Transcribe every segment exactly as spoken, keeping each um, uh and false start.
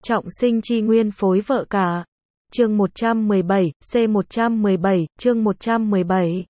Trọng sinh chi nguyên phối vợ cả. Chương một trăm mười bảy, C một trăm mười bảy, chương một trăm mười bảy.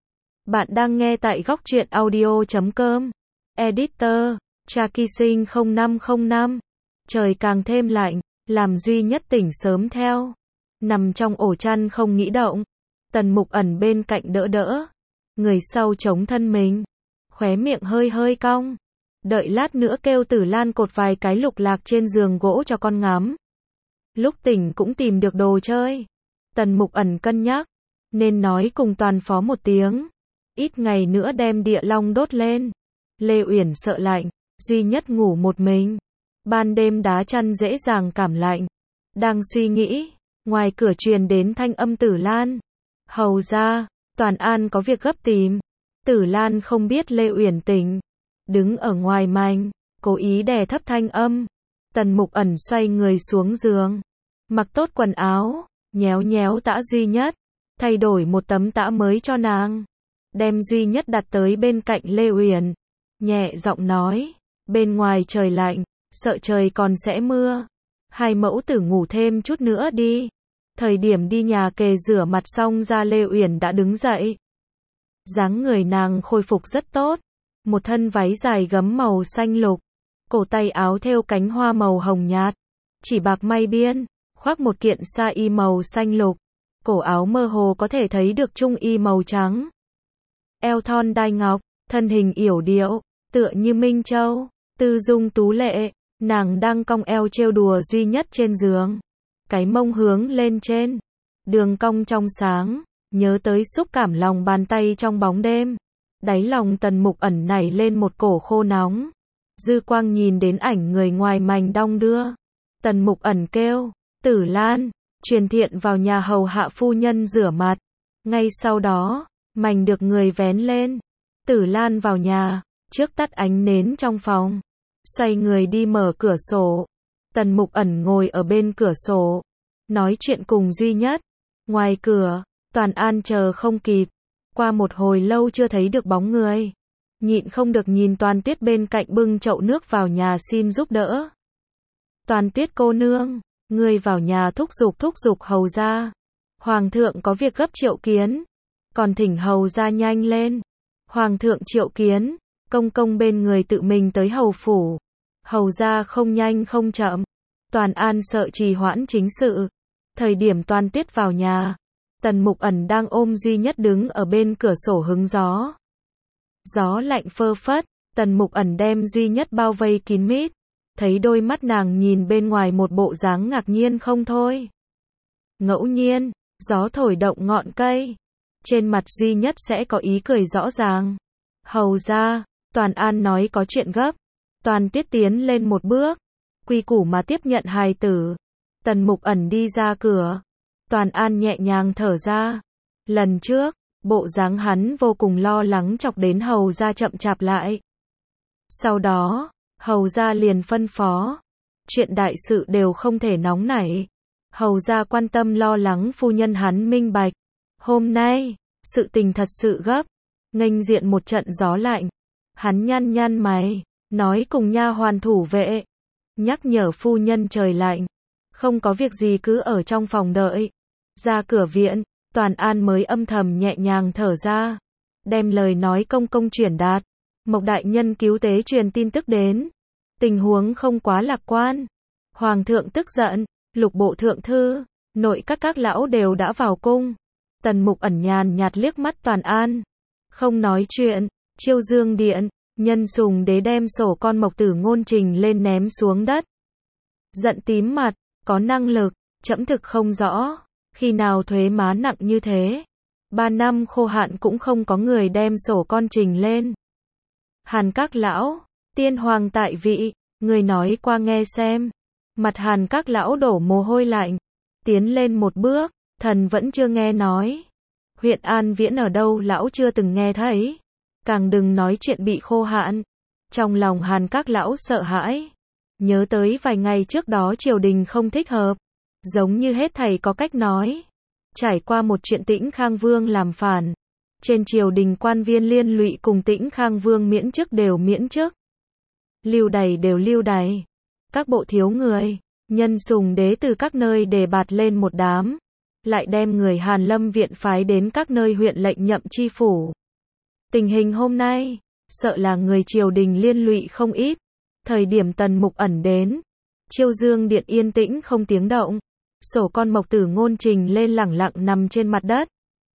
Bạn đang nghe tại góc truyện audio chấm com. Editor, Cha Kỳ Sinh không năm không năm. Trời càng thêm lạnh, làm Duy Nhất tỉnh sớm theo. Nằm trong ổ chăn không nghĩ động. Tần Mục Ẩn bên cạnh đỡ đỡ. Người sau chống thân mình. Khóe miệng hơi hơi cong. Đợi lát nữa kêu Tử Lan cột vài cái lục lạc trên giường gỗ cho con ngắm. Lúc tỉnh cũng tìm được đồ chơi. Tần Mục Ẩn cân nhắc. Nên nói cùng Toàn Phó một tiếng. Ít ngày nữa đem địa long đốt lên. Lê Uyển sợ lạnh. Duy Nhất ngủ một mình. Ban đêm đá chăn dễ dàng cảm lạnh. Đang suy nghĩ. Ngoài cửa truyền đến thanh âm Tử Lan. Hầu ra, Toàn An có việc gấp tìm. Tử Lan không biết Lê Uyển tỉnh. Đứng ở ngoài mành, cố ý đè thấp thanh âm. Tần Mục Ẩn xoay người xuống giường. Mặc tốt quần áo, nhéo nhéo tã Duy Nhất. Thay đổi một tấm tã mới cho nàng. Đem Duy Nhất đặt tới bên cạnh Lê Uyển. Nhẹ giọng nói, bên ngoài trời lạnh, sợ trời còn sẽ mưa. Hai mẫu tử ngủ thêm chút nữa đi. Thời điểm đi nhà kề rửa mặt xong ra Lê Uyển đã đứng dậy. Dáng người nàng khôi phục rất tốt. Một thân váy dài gấm màu xanh lục. Cổ tay áo thêu cánh hoa màu hồng nhạt. Chỉ bạc may biên. Khoác một kiện sa y màu xanh lục. Cổ áo mơ hồ có thể thấy được trung y màu trắng. Eo thon đai ngọc. Thân hình yểu điệu. Tựa như Minh Châu. Tư dung tú lệ. Nàng đang cong eo trêu đùa Duy Nhất trên giường. Cái mông hướng lên trên. Đường cong trong sáng. Nhớ tới xúc cảm lòng bàn tay trong bóng đêm. Đáy lòng Tần Mục Ẩn nảy lên một cổ khô nóng. Dư quang nhìn đến ảnh người ngoài mành đong đưa. Tần Mục Ẩn kêu, Tử Lan, truyền thiện vào nhà hầu hạ phu nhân rửa mặt. Ngay sau đó, mành được người vén lên. Tử Lan vào nhà, trước tắt ánh nến trong phòng. Xoay người đi mở cửa sổ. Tần Mục Ẩn ngồi ở bên cửa sổ. Nói chuyện cùng Duy Nhất. Ngoài cửa, Toàn An chờ không kịp. Qua một hồi lâu chưa thấy được bóng người. Nhịn không được nhìn Toàn Tuyết bên cạnh bưng chậu nước vào nhà xin giúp đỡ. Toàn Tuyết cô nương, ngươi vào nhà thúc giục thúc giục hầu ra. Hoàng thượng có việc gấp triệu kiến. Còn thỉnh hầu ra nhanh lên. Hoàng thượng triệu kiến, công công bên người tự mình tới hầu phủ. Hầu ra không nhanh không chậm. Toàn An sợ trì hoãn chính sự. Thời điểm Toàn Tuyết vào nhà. Tần Mục Ẩn đang ôm Duy Nhất đứng ở bên cửa sổ hứng gió. Gió lạnh phơ phất, Tần Mục Ẩn đem Duy Nhất bao vây kín mít. Thấy đôi mắt nàng nhìn bên ngoài một bộ dáng ngạc nhiên không thôi. Ngẫu nhiên, gió thổi động ngọn cây. Trên mặt Duy Nhất sẽ có ý cười rõ ràng. Hầu ra, Toàn An nói có chuyện gấp. Toàn Tuyết tiến lên một bước. Quy củ mà tiếp nhận hài tử. Tần Mục Ẩn đi ra cửa. Toàn An nhẹ nhàng thở ra. Lần trước, bộ dáng hắn vô cùng lo lắng chọc đến hầu ra chậm chạp lại. Sau đó, hầu ra liền phân phó. Chuyện đại sự đều không thể nóng nảy. Hầu ra quan tâm lo lắng phu nhân hắn minh bạch. Hôm nay, sự tình thật sự gấp. Nghênh diện một trận gió lạnh. Hắn nhăn nhăn mày, nói cùng nha hoàn thủ vệ. Nhắc nhở phu nhân trời lạnh. Không có việc gì cứ ở trong phòng đợi. Ra cửa viện, Toàn An mới âm thầm nhẹ nhàng thở ra. Đem lời nói công công truyền đạt. Mộc đại nhân cứu tế truyền tin tức đến. Tình huống không quá lạc quan. Hoàng thượng tức giận, lục bộ thượng thư, nội các các lão đều đã vào cung. Tần Mục Ẩn nhàn nhạt liếc mắt Toàn An. Không nói chuyện, chiêu dương điện, nhân sùng đế đem sổ con Mộc Tử Ngôn trình lên ném xuống đất. Giận tím mặt, có năng lực, trẫm thực không rõ. Khi nào thuế má nặng như thế? Ba năm khô hạn cũng không có người đem sổ con trình lên. Hàn các lão, tiên hoàng tại vị, người nói qua nghe xem. Mặt Hàn các lão đổ mồ hôi lạnh. Tiến lên một bước, thần vẫn chưa nghe nói. Huyện An Viễn ở đâu lão chưa từng nghe thấy. Càng đừng nói chuyện bị khô hạn. Trong lòng Hàn các lão sợ hãi. Nhớ tới vài ngày trước đó triều đình không thích hợp. Giống như hết thầy có cách nói. Trải qua một chuyện Tĩnh Khang Vương làm phản. Trên triều đình quan viên liên lụy cùng Tĩnh Khang Vương miễn chức đều miễn chức. Lưu đày đều lưu đày. Các bộ thiếu người. Nhân Sùng Đế từ các nơi đề bạt lên một đám, lại đem người Hàn Lâm viện phái đến các nơi huyện lệnh nhậm chi phủ. Tình hình hôm nay, sợ là người triều đình liên lụy không ít. Thời điểm Tần Mục Ẩn đến, Chiêu Dương điện yên tĩnh không tiếng động. Sổ con Mộc Tử Ngôn trình lên lẳng lặng nằm trên mặt đất.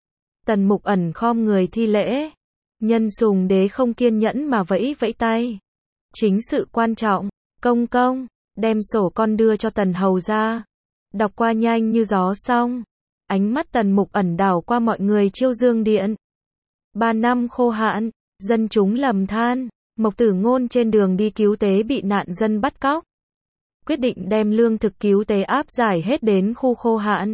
Tần Mục Ẩn khom người thi lễ. Nhân Sùng Đế không kiên nhẫn mà vẫy vẫy tay. Chính sự quan trọng, công công, đem sổ con đưa cho Tần hầu ra. Đọc qua nhanh như gió xong, ánh mắt Tần Mục Ẩn đảo qua mọi người Chiêu Dương điện. Ba năm khô hạn, dân chúng lầm than, Mộc Tử Ngôn trên đường đi cứu tế bị nạn dân bắt cóc. Quyết định đem lương thực cứu tế áp giải hết đến khu khô hạn.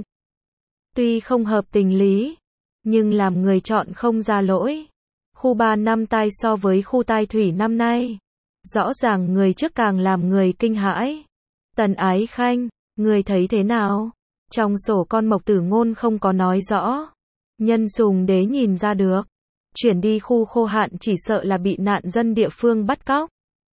Tuy không hợp tình lý, nhưng làm người chọn không ra lỗi. Khu ba năm tai so với khu tai thủy năm nay, rõ ràng người trước càng làm người kinh hãi. Tần Ái Khanh, người thấy thế nào? Trong sổ con Mộc Tử Ngôn không có nói rõ. Nhân Sùng Đế nhìn ra được. Chuyển đi khu khô hạn chỉ sợ là bị nạn dân địa phương bắt cóc.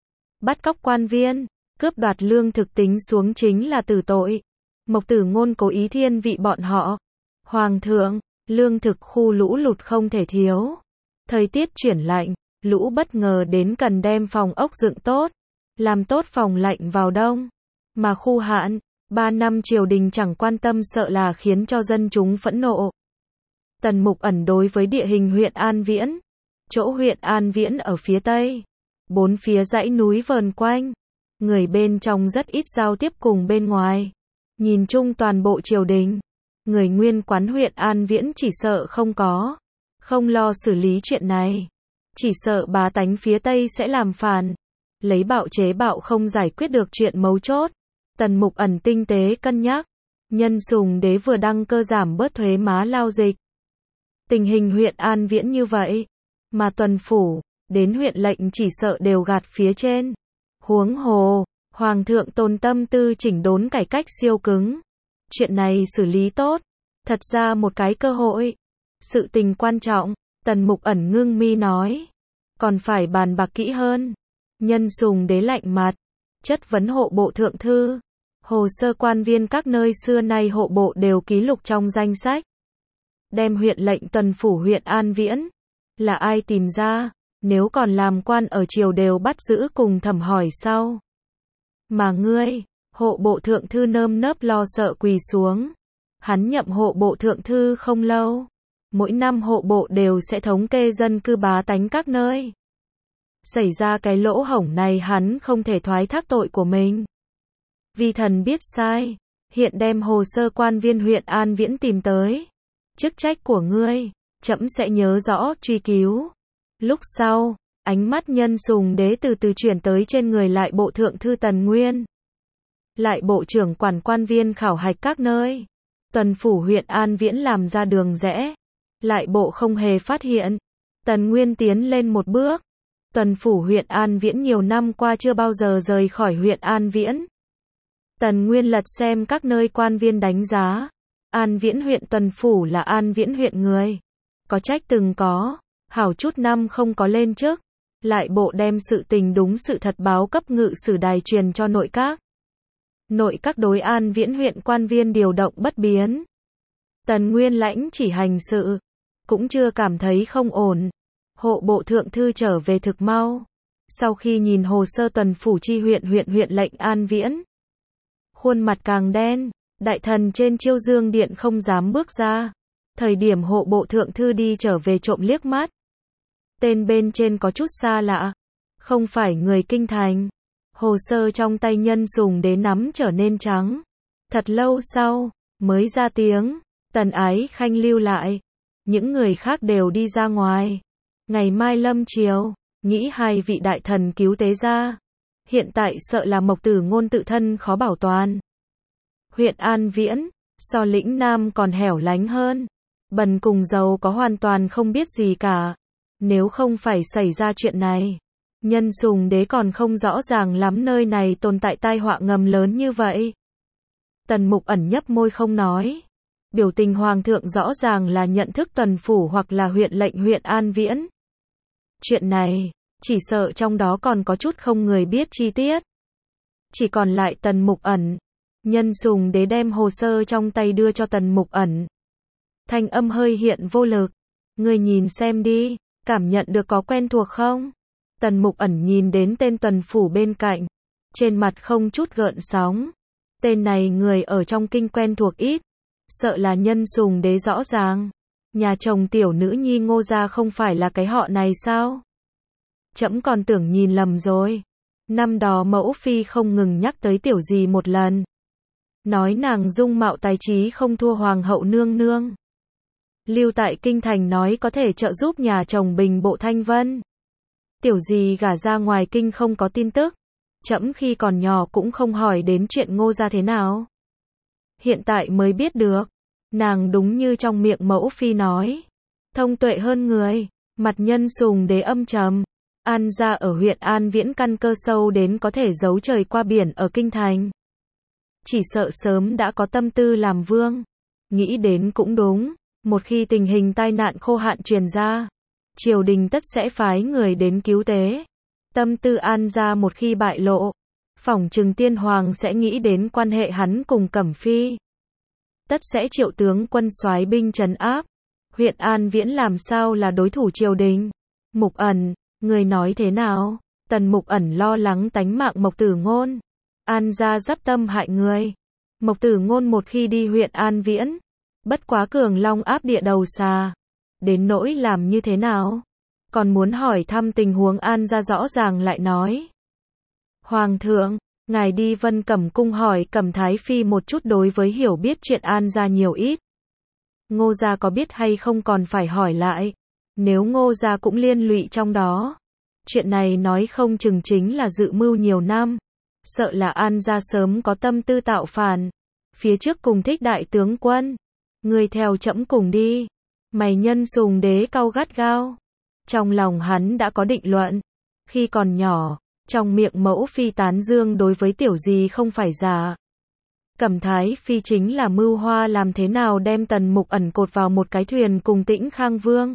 Bắt cóc quan viên, cướp đoạt lương thực tính xuống chính là tử tội. Mộc Tử Ngôn cố ý thiên vị bọn họ. Hoàng thượng, lương thực khu lũ lụt không thể thiếu. Thời tiết chuyển lạnh, lũ bất ngờ đến cần đem phòng ốc dựng tốt, làm tốt phòng lạnh vào đông. Mà khu hạn, ba năm triều đình chẳng quan tâm sợ là khiến cho dân chúng phẫn nộ. Tần Mục Ẩn đối với địa hình huyện An Viễn. Chỗ huyện An Viễn ở phía tây. Bốn phía dãy núi vờn quanh. Người bên trong rất ít giao tiếp cùng bên ngoài. Nhìn chung toàn bộ triều đình. Người nguyên quán huyện An Viễn chỉ sợ không có. Không lo xử lý chuyện này. Chỉ sợ bá tánh phía tây sẽ làm phản. Lấy bạo chế bạo không giải quyết được chuyện mấu chốt. Tần Mục Ẩn tinh tế cân nhắc. Nhân Sùng Đế vừa đăng cơ giảm bớt thuế má lao dịch. Tình hình huyện An Viễn như vậy, mà tuần phủ, đến huyện lệnh chỉ sợ đều gạt phía trên. Huống hồ, Hoàng thượng tồn tâm tư chỉnh đốn cải cách siêu cứng. Chuyện này xử lý tốt, thật ra một cái cơ hội. Sự tình quan trọng, Tần Mục Ẩn ngưng mi nói. Còn phải bàn bạc kỹ hơn. Nhân Sùng Đế lạnh mặt, chất vấn hộ bộ thượng thư. Hồ sơ quan viên các nơi xưa nay hộ bộ đều ký lục trong danh sách. Đem huyện lệnh tuần phủ huyện An Viễn. Là ai tìm ra, nếu còn làm quan ở triều đều bắt giữ cùng thẩm hỏi sau. Mà ngươi, hộ bộ thượng thư nơm nớp lo sợ quỳ xuống. Hắn nhậm hộ bộ thượng thư không lâu. Mỗi năm hộ bộ đều sẽ thống kê dân cư bá tánh các nơi. Xảy ra cái lỗ hổng này hắn không thể thoái thác tội của mình. Vì thần biết sai, hiện đem hồ sơ quan viên huyện An Viễn tìm tới. Chức trách của ngươi, trẫm sẽ nhớ rõ truy cứu. Lúc sau, ánh mắt Nhân Sùng Đế từ từ chuyển tới trên người lại bộ thượng thư Tần Nguyên. Lại bộ trưởng quản quan viên khảo hạch các nơi. Tuần phủ huyện An Viễn làm ra đường rẽ. Lại bộ không hề phát hiện. Tần Nguyên tiến lên một bước. Tuần phủ huyện An Viễn nhiều năm qua chưa bao giờ rời khỏi huyện An Viễn. Tần Nguyên lật xem các nơi quan viên đánh giá. An Viễn huyện tuần phủ là An Viễn huyện người. Có trách từng có, hảo chút năm không có lên chức. Lại bộ đem sự tình đúng sự thật báo cấp ngự sử đài truyền cho nội các. Nội các đối An Viễn huyện quan viên điều động bất biến. Tần Nguyên lãnh chỉ hành sự, cũng chưa cảm thấy không ổn. Hộ bộ thượng thư trở về thực mau. Sau khi nhìn hồ sơ tuần phủ chi huyện huyện huyện lệnh An Viễn, khuôn mặt càng đen, đại thần trên Chiêu Dương điện không dám bước ra. Thời điểm hộ bộ thượng thư đi trở về trộm liếc mắt. Tên bên trên có chút xa lạ, không phải người kinh thành. Hồ sơ trong tay Nhân Sùng Đế nắm trở nên trắng. Thật lâu sau, mới ra tiếng, Tần Ái Khanh lưu lại. Những người khác đều đi ra ngoài. Ngày mai lâm chiều, nghĩ hai vị đại thần cứu tế ra. Hiện tại sợ là Mộc Tử Ngôn tự thân khó bảo toàn. Huyện An Viễn, so lĩnh Nam còn hẻo lánh hơn. Bần cùng giàu có hoàn toàn không biết gì cả. Nếu không phải xảy ra chuyện này, Nhân Sùng Đế còn không rõ ràng lắm nơi này tồn tại tai họa ngầm lớn như vậy. Tần Mục Ẩn nhấp môi không nói. Biểu tình Hoàng thượng rõ ràng là nhận thức tuần phủ hoặc là huyện lệnh huyện An Viễn. Chuyện này, chỉ sợ trong đó còn có chút không người biết chi tiết. Chỉ còn lại Tần Mục Ẩn. Nhân Sùng Đế đem hồ sơ trong tay đưa cho Tần Mục Ẩn. Thanh âm hơi hiện vô lực. Ngươi nhìn xem đi, cảm nhận được có quen thuộc không? Tần Mục Ẩn nhìn đến tên tuần phủ bên cạnh. Trên mặt không chút gợn sóng. Tên này người ở trong kinh quen thuộc ít. Sợ là Nhân Sùng Đế rõ ràng. Nhà chồng tiểu nữ nhi Ngô gia không phải là cái họ này sao? Trẫm còn tưởng nhìn lầm rồi. Năm đó mẫu phi không ngừng nhắc tới tiểu gì một lần. Nói nàng dung mạo tài trí không thua hoàng hậu nương nương. Lưu tại kinh thành nói có thể trợ giúp nhà chồng bình bộ thanh vân. Tiểu gì gả ra ngoài kinh không có tin tức. Trẫm khi còn nhỏ cũng không hỏi đến chuyện Ngô gia thế nào. Hiện tại mới biết được. Nàng đúng như trong miệng mẫu phi nói. Thông tuệ hơn người. Mặt Nhân Sùng Đế âm trầm. An gia ở huyện An Viễn căn cơ sâu đến có thể giấu trời qua biển ở kinh thành. Chỉ sợ sớm đã có tâm tư làm vương. Nghĩ đến cũng đúng. Một khi tình hình tai nạn khô hạn truyền ra, triều đình tất sẽ phái người đến cứu tế. Tâm tư An gia một khi bại lộ, phỏng chừng tiên hoàng sẽ nghĩ đến quan hệ hắn cùng Cẩm Phi. Tất sẽ triệu tướng quân soái binh trấn áp. Huyện An Viễn làm sao là đối thủ triều đình? Mục Ẩn, người nói thế nào? Tần Mục Ẩn lo lắng tánh mạng Mộc Tử Ngôn. An gia dắp tâm hại người. Mộc Tử Ngôn một khi đi huyện An Viễn, bất quá cường long áp địa đầu xà. Đến nỗi làm như thế nào? Còn muốn hỏi thăm tình huống An gia rõ ràng lại nói. Hoàng thượng, ngài đi Vân Cẩm cung hỏi Cẩm Thái Phi một chút đối với hiểu biết chuyện An gia nhiều ít. Ngô gia có biết hay không còn phải hỏi lại. Nếu Ngô gia cũng liên lụy trong đó, chuyện này nói không chừng chính là dự mưu nhiều năm. Sợ là An gia sớm có tâm tư tạo phản. Phía trước cùng Thích đại tướng quân, ngươi theo trẫm cùng đi. Mày Nhân Sùng Đế cau gắt gao. Trong lòng hắn đã có định luận. Khi còn nhỏ, trong miệng mẫu phi tán dương đối với tiểu gì không phải giả. Cẩm Thái Phi chính là mưu hoa làm thế nào đem Tần Mục Ẩn cột vào một cái thuyền cùng Tĩnh Khang Vương.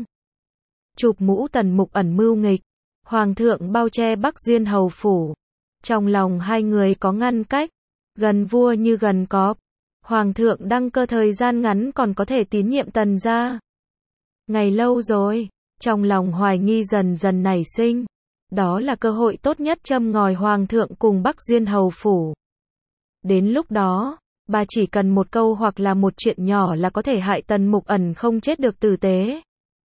Chụp mũ Tần Mục Ẩn mưu nghịch. Hoàng thượng bao che Bắc Duyên hầu phủ. Trong lòng hai người có ngăn cách. Gần vua như gần cọp. Hoàng thượng đăng cơ thời gian ngắn còn có thể tín nhiệm Tần gia. Ngày lâu rồi, trong lòng hoài nghi dần dần nảy sinh. Đó là cơ hội tốt nhất châm ngòi Hoàng thượng cùng Bắc Duyên hầu phủ. Đến lúc đó, bà chỉ cần một câu hoặc là một chuyện nhỏ là có thể hại Tần Mục Ẩn không chết được tử tế.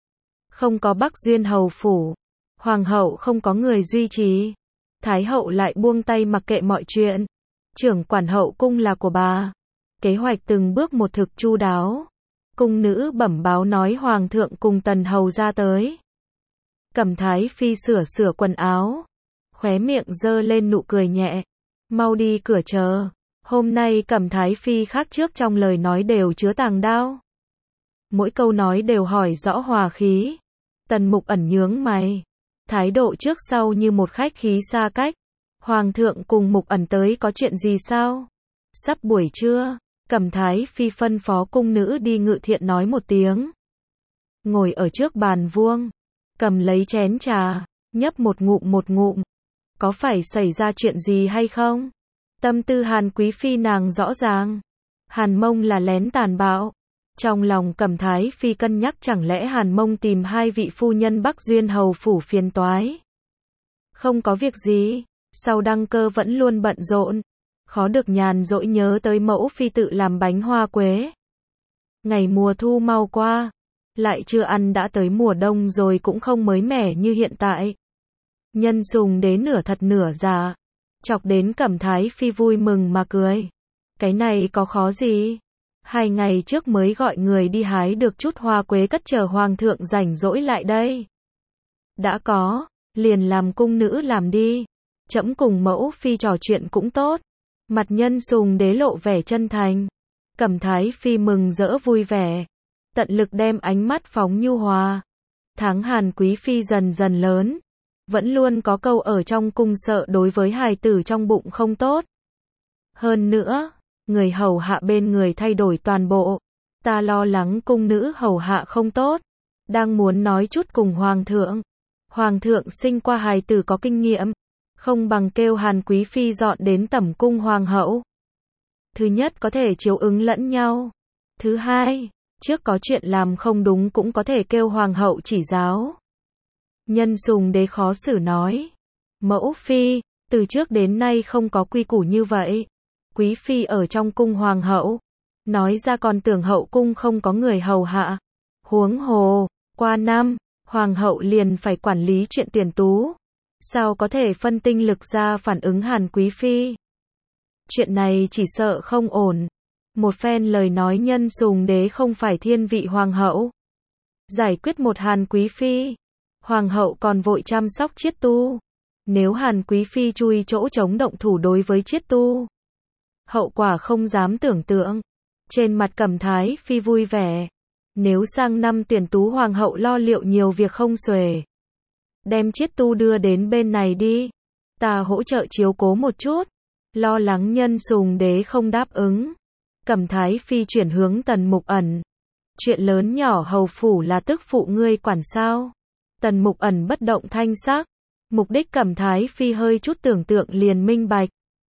Không có Bắc Duyên hầu phủ, Hoàng hậu không có người duy trì. Thái hậu lại buông tay mặc kệ mọi chuyện. Trưởng quản hậu cung là của bà. Kế hoạch từng bước một thực chu đáo. Cung nữ bẩm báo nói Hoàng thượng cùng Tần hầu ra tới. Cẩm Thái Phi sửa sửa quần áo. Khóe miệng giơ lên nụ cười nhẹ. Mau đi cửa chờ. Hôm nay Cẩm Thái Phi khác trước trong lời nói đều chứa tàng đao. Mỗi câu nói đều hỏi rõ hòa khí. Tần Mục Ẩn nhướng mày. Thái độ trước sau như một khách khí xa cách. Hoàng thượng cùng Mục Ẩn tới có chuyện gì sao? Sắp buổi trưa, Cẩm Thái Phi phân phó cung nữ đi ngự thiện nói một tiếng. Ngồi ở trước bàn vuông, cầm lấy chén trà, nhấp một ngụm một ngụm. Có phải xảy ra chuyện gì hay không? Tâm tư Hàn Quý Phi nàng rõ ràng. Hàn Mông là lén tàn bạo. Trong lòng Cẩm Thái Phi cân nhắc chẳng lẽ Hàn Mông tìm hai vị phu nhân Bắc Duyên hầu phủ phiền toái. Không có việc gì, sau đăng cơ vẫn luôn bận rộn. Khó được nhàn rỗi nhớ tới mẫu phi tự làm bánh hoa quế. Ngày mùa thu mau qua, lại chưa ăn đã tới mùa đông rồi cũng không mới mẻ như hiện tại. Nhân Sùng Đế nửa thật nửa giả, chọc đến Cẩm Thái Phi vui mừng mà cười. Cái này có khó gì? Hai ngày trước mới gọi người đi hái được chút hoa quế cất chờ Hoàng thượng rảnh rỗi lại đây. Đã có, liền làm cung nữ làm đi. Trẫm cùng mẫu phi trò chuyện cũng tốt. Mặt Nhân Sùng Đế lộ vẻ chân thành. Cẩm Thái Phi mừng rỡ vui vẻ. Tận lực đem ánh mắt phóng nhu hòa. Tháng Hàn Quý Phi dần dần lớn. Vẫn luôn có câu ở trong cung sợ đối với hài tử trong bụng không tốt. Hơn nữa, người hầu hạ bên người thay đổi toàn bộ. Ta lo lắng cung nữ hầu hạ không tốt. Đang muốn nói chút cùng Hoàng thượng. Hoàng thượng sinh qua hài tử có kinh nghiệm. Không bằng kêu Hàn Quý Phi dọn đến tẩm cung Hoàng hậu. Thứ nhất có thể chiếu ứng lẫn nhau. Thứ hai, trước có chuyện làm không đúng cũng có thể kêu hoàng hậu chỉ giáo. Nhân Sùng Đế khó xử nói. Mẫu phi, từ trước đến nay không có quy củ như vậy. Quý phi ở trong cung hoàng hậu. Nói ra còn tưởng hậu cung không có người hầu hạ. Huống hồ, qua năm, hoàng hậu liền phải quản lý chuyện tuyển tú. Sao có thể phân tinh lực ra phản ứng Hàn Quý phi? Chuyện này chỉ sợ không ổn. Một phen lời nói Nhân Sùng Đế không phải thiên vị hoàng hậu. Giải quyết một Hàn Quý phi. Hoàng hậu còn vội chăm sóc Chiết Tu. Nếu Hàn Quý phi chui chỗ trống động thủ đối với Chiết Tu, hậu quả không dám tưởng tượng. Trên mặt Cẩm Thái phi vui vẻ. Nếu sang năm tuyển tú hoàng hậu lo liệu nhiều việc không xuể, đem Chiết Tu đưa đến bên này đi, ta hỗ trợ chiếu cố một chút. Lo lắng Nhân Sùng Đế không đáp ứng, Cẩm Thái phi chuyển hướng Tần Mục Ẩn. Chuyện lớn nhỏ hầu phủ là tức phụ ngươi quản sao? Tần Mục Ẩn bất động thanh sắc. Mục đích Cẩm Thái phi hơi chút tưởng tượng liền minh bạch.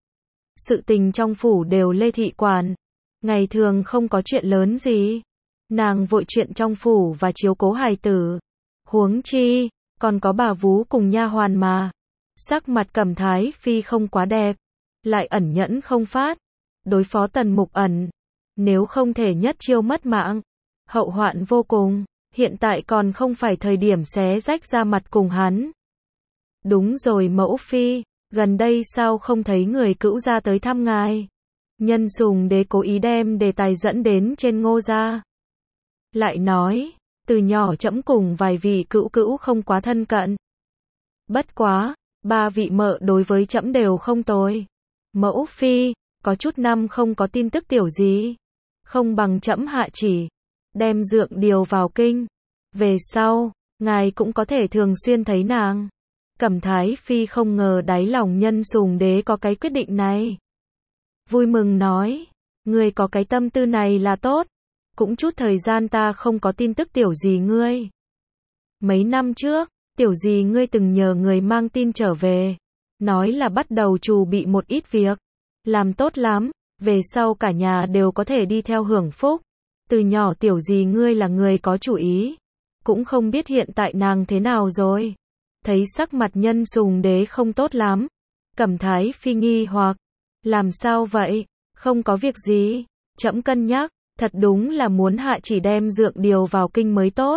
Sự tình trong phủ đều Lê thị quản, ngày thường không có chuyện lớn gì. Nàng vội chuyện trong phủ và chiếu cố hài tử. Huống chi, còn có bà vú cùng nha hoàn mà. Sắc mặt Cẩm Thái phi không quá đẹp, lại ẩn nhẫn không phát. Đối phó Tần Mục Ẩn, nếu không thể nhất chiêu mất mạng, hậu hoạn vô cùng. Hiện tại còn không phải thời điểm xé rách ra mặt cùng hắn. Đúng rồi mẫu phi, gần đây sao không thấy người cữu gia tới thăm ngài? Nhân Sùng Đế cố ý đem đề tài dẫn đến trên Ngô gia. Lại nói, từ nhỏ trẫm cùng vài vị cữu cữu không quá thân cận. Bất quá, ba vị mợ đối với trẫm đều không tồi. Mẫu phi, có chút năm không có tin tức tiểu gì. Không bằng trẫm hạ chỉ, đem Dượng điều vào kinh. Về sau, ngài cũng có thể thường xuyên thấy nàng. Cẩm Thái phi không ngờ đáy lòng Nhân Sùng Đế có cái quyết định này. Vui mừng nói, ngươi có cái tâm tư này là tốt. Cũng chút thời gian ta không có tin tức tiểu gì ngươi. Mấy năm trước, tiểu gì ngươi từng nhờ người mang tin trở về. Nói là bắt đầu chuẩn bị một ít việc. Làm tốt lắm, về sau cả nhà đều có thể đi theo hưởng phúc. Từ nhỏ tiểu gì ngươi là người có chủ ý. Cũng không biết hiện tại nàng thế nào rồi. Thấy sắc mặt Nhân Sùng Đế không tốt lắm. Cẩm Thái phi nghi hoặc. Làm sao vậy? Không có việc gì. Trẫm cân nhắc, thật đúng là muốn hạ chỉ đem Dượng điều vào kinh mới tốt.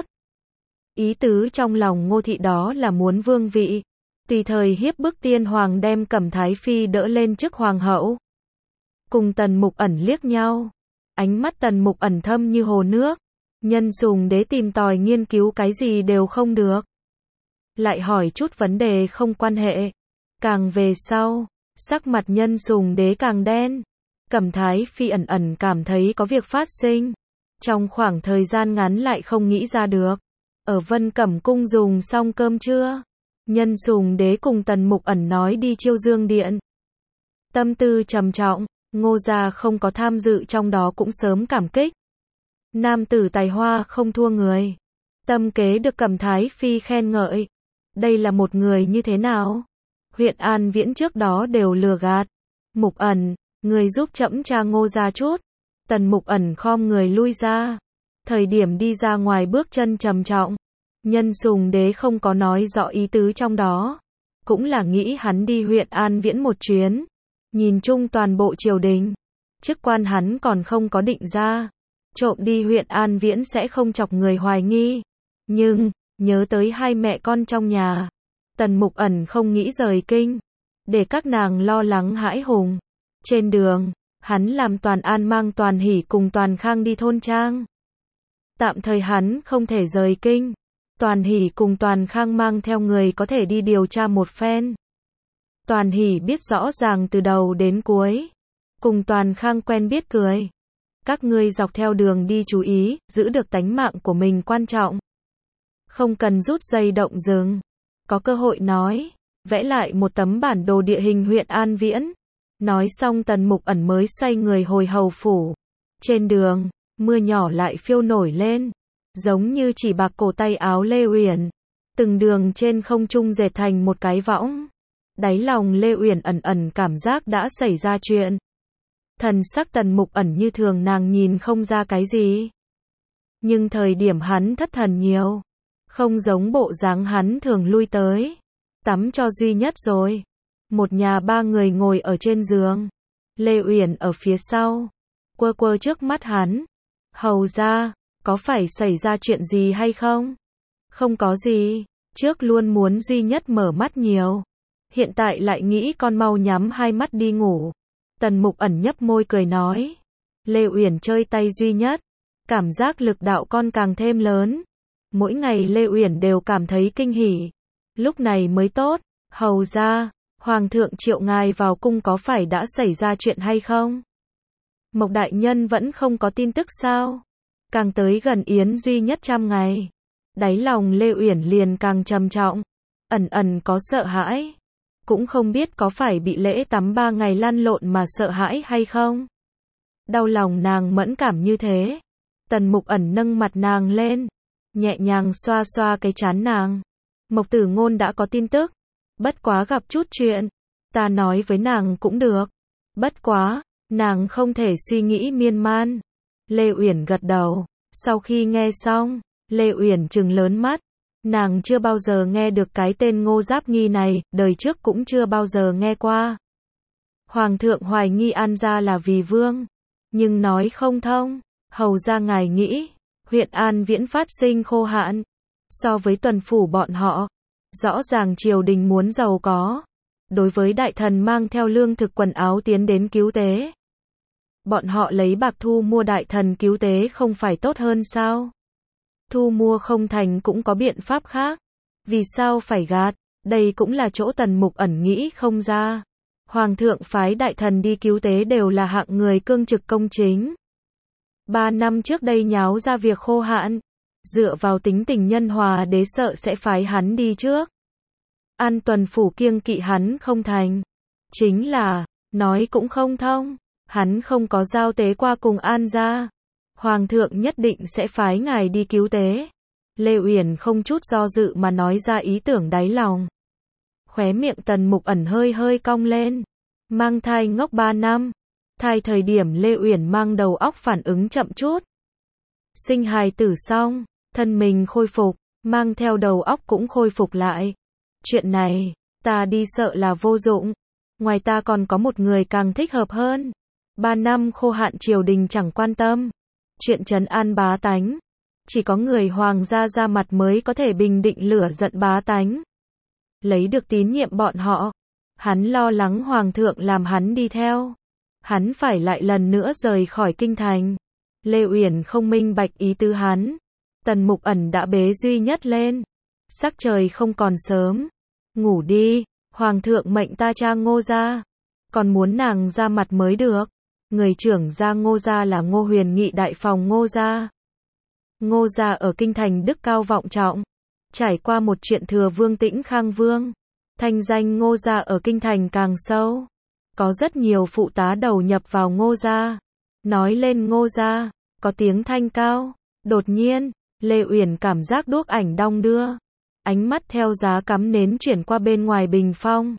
Ý tứ trong lòng Ngô thị đó là muốn vương vị. Tùy thời hiếp bức tiên hoàng đem Cẩm Thái phi đỡ lên chức hoàng hậu. Cùng Tần Mục Ẩn liếc nhau. Ánh mắt Tần Mục Ẩn thâm như hồ nước. Nhân Sùng Đế tìm tòi nghiên cứu cái gì đều không được. Lại hỏi chút vấn đề không quan hệ. Càng về sau, sắc mặt Nhân Sùng Đế càng đen. Cẩm Thái phi ẩn ẩn cảm thấy có việc phát sinh. Trong khoảng thời gian ngắn lại không nghĩ ra được. Ở Vân Cẩm cung dùng xong cơm trưa, Nhân Sùng Đế cùng Tần Mục Ẩn nói đi Chiêu Dương Điện. Tâm tư trầm trọng, Ngô gia không có tham dự trong đó cũng sớm cảm kích. Nam tử tài hoa không thua người. Tâm kế được Cẩm Thái phi khen ngợi. Đây là một người như thế nào? Huyện An Viễn trước đó đều lừa gạt. Mục Ẩn, người giúp trẫm tra Ngô gia chút. Tần Mục Ẩn khom người lui ra. Thời điểm đi ra ngoài bước chân trầm trọng. Nhân Sùng Đế không có nói rõ ý tứ trong đó. Cũng là nghĩ hắn đi huyện An Viễn một chuyến. Nhìn chung toàn bộ triều đình. Chức quan hắn còn không có định ra. Trộm đi huyện An Viễn sẽ không chọc người hoài nghi. Nhưng, nhớ tới hai mẹ con trong nhà. Tần Mục Ẩn không nghĩ rời kinh. Để các nàng lo lắng hãi hùng. Trên đường, hắn làm Toàn An mang Toàn Hỷ cùng Toàn Khang đi thôn trang. Tạm thời hắn không thể rời kinh. Toàn Hỷ cùng Toàn Khang mang theo người có thể đi điều tra một phen. Toàn Hỷ biết rõ ràng từ đầu đến cuối. Cùng Toàn Khang quen biết cười. Các ngươi dọc theo đường đi chú ý, giữ được tánh mạng của mình quan trọng. Không cần rút dây động rừng. Có cơ hội nói, vẽ lại một tấm bản đồ địa hình huyện An Viễn. Nói xong Tần Mục Ẩn mới xoay người hồi hầu phủ. Trên đường, mưa nhỏ lại phiêu nổi lên. Giống như chỉ bạc cổ tay áo Lê Uyển. Từng đường trên không trung dệt thành một cái võng. Đáy lòng Lê Uyển ẩn ẩn cảm giác đã xảy ra chuyện. Thần sắc Tần Mục Ẩn như thường nàng nhìn không ra cái gì. Nhưng thời điểm hắn thất thần nhiều, không giống bộ dáng hắn thường lui tới. Tắm cho duy nhất rồi. Một nhà ba người ngồi ở trên giường. Lê Uyển ở phía sau. Quơ quơ trước mắt hắn. Hầu ra, có phải xảy ra chuyện gì hay không? Không có gì. Trước luôn muốn duy nhất mở mắt nhiều. Hiện tại lại nghĩ con mau nhắm hai mắt đi ngủ. Tần Mục Ẩn nhấp môi cười nói. Lê Uyển chơi tay duy nhất. Cảm giác lực đạo con càng thêm lớn. Mỗi ngày Lê Uyển đều cảm thấy kinh hỉ. Lúc này mới tốt. Hầu ra, Hoàng thượng triệu ngài vào cung có phải đã xảy ra chuyện hay không? Mộc đại nhân vẫn không có tin tức sao? Càng tới gần yến duy nhất trăm ngày. Đáy lòng Lê Uyển liền càng trầm trọng. Ẩn ẩn có sợ hãi. Cũng không biết có phải bị lễ tắm ba ngày lăn lộn mà sợ hãi hay không? Đau lòng nàng mẫn cảm như thế. Tần Mục Ẩn nâng mặt nàng lên. Nhẹ nhàng xoa xoa cái trán nàng. Mộc Tử Ngôn đã có tin tức. Bất quá gặp chút chuyện. Ta nói với nàng cũng được. Bất quá, nàng không thể suy nghĩ miên man. Lê Uyển gật đầu. Sau khi nghe xong, Lê Uyển trừng lớn mắt. Nàng chưa bao giờ nghe được cái tên Ngô Giáp Nghi này, đời trước cũng chưa bao giờ nghe qua. Hoàng thượng hoài nghi An gia là vì vương. Nhưng nói không thông. Hầu ra ngài nghĩ, huyện An Viễn phát sinh khô hạn. So với tuần phủ bọn họ, rõ ràng triều đình muốn giàu có. Đối với đại thần mang theo lương thực quần áo tiến đến cứu tế. Bọn họ lấy bạc thu mua đại thần cứu tế không phải tốt hơn sao? Thu mua không thành cũng có biện pháp khác. Vì sao phải gạt? Đây cũng là chỗ Tần Mục Ẩn nghĩ không ra. Hoàng thượng phái đại thần đi cứu tế đều là hạng người cương trực công chính. Ba năm trước đây nháo ra việc khô hạn. Dựa vào tính tình nhân hòa đế sợ sẽ phái hắn đi trước. An tuần phủ kiêng kỵ hắn không thành. Chính là, nói cũng không thông. Hắn không có giao tế qua cùng An gia. Hoàng thượng nhất định sẽ phái ngài đi cứu tế. Lê Uyển không chút do dự mà nói ra ý tưởng đáy lòng. Khóe miệng Tần Mục Ẩn hơi hơi cong lên. Mang thai ngốc ba năm. Thai thời điểm Lê Uyển mang đầu óc phản ứng chậm chút. Sinh hài tử xong, thân mình khôi phục, mang theo đầu óc cũng khôi phục lại. Chuyện này, ta đi sợ là vô dụng. Ngoài ta còn có một người càng thích hợp hơn. Ba năm khô hạn triều đình chẳng quan tâm. Chuyện trấn an bá tánh. Chỉ có người hoàng gia ra mặt mới có thể bình định lửa giận bá tánh. Lấy được tín nhiệm bọn họ. Hắn lo lắng hoàng thượng làm hắn đi theo. Hắn phải lại lần nữa rời khỏi kinh thành. Lê Uyển không minh bạch ý tứ hắn. Tần Mục Ẩn đã bế duy nhất lên. Sắc trời không còn sớm. Ngủ đi, hoàng thượng mệnh ta cha Ngô gia. Còn muốn nàng ra mặt mới được. Người trưởng gia Ngô gia là Ngô Huyền Nghị đại phòng Ngô gia. Ngô gia ở kinh thành đức cao vọng trọng. Trải qua một chuyện thừa vương Tĩnh Khang Vương. Thanh danh Ngô gia ở kinh thành càng sâu. Có rất nhiều phụ tá đầu nhập vào Ngô gia. Nói lên Ngô gia, có tiếng thanh cao. Đột nhiên, Lê Uyển cảm giác đuốc ảnh đong đưa. Ánh mắt theo giá cắm nến chuyển qua bên ngoài bình phong.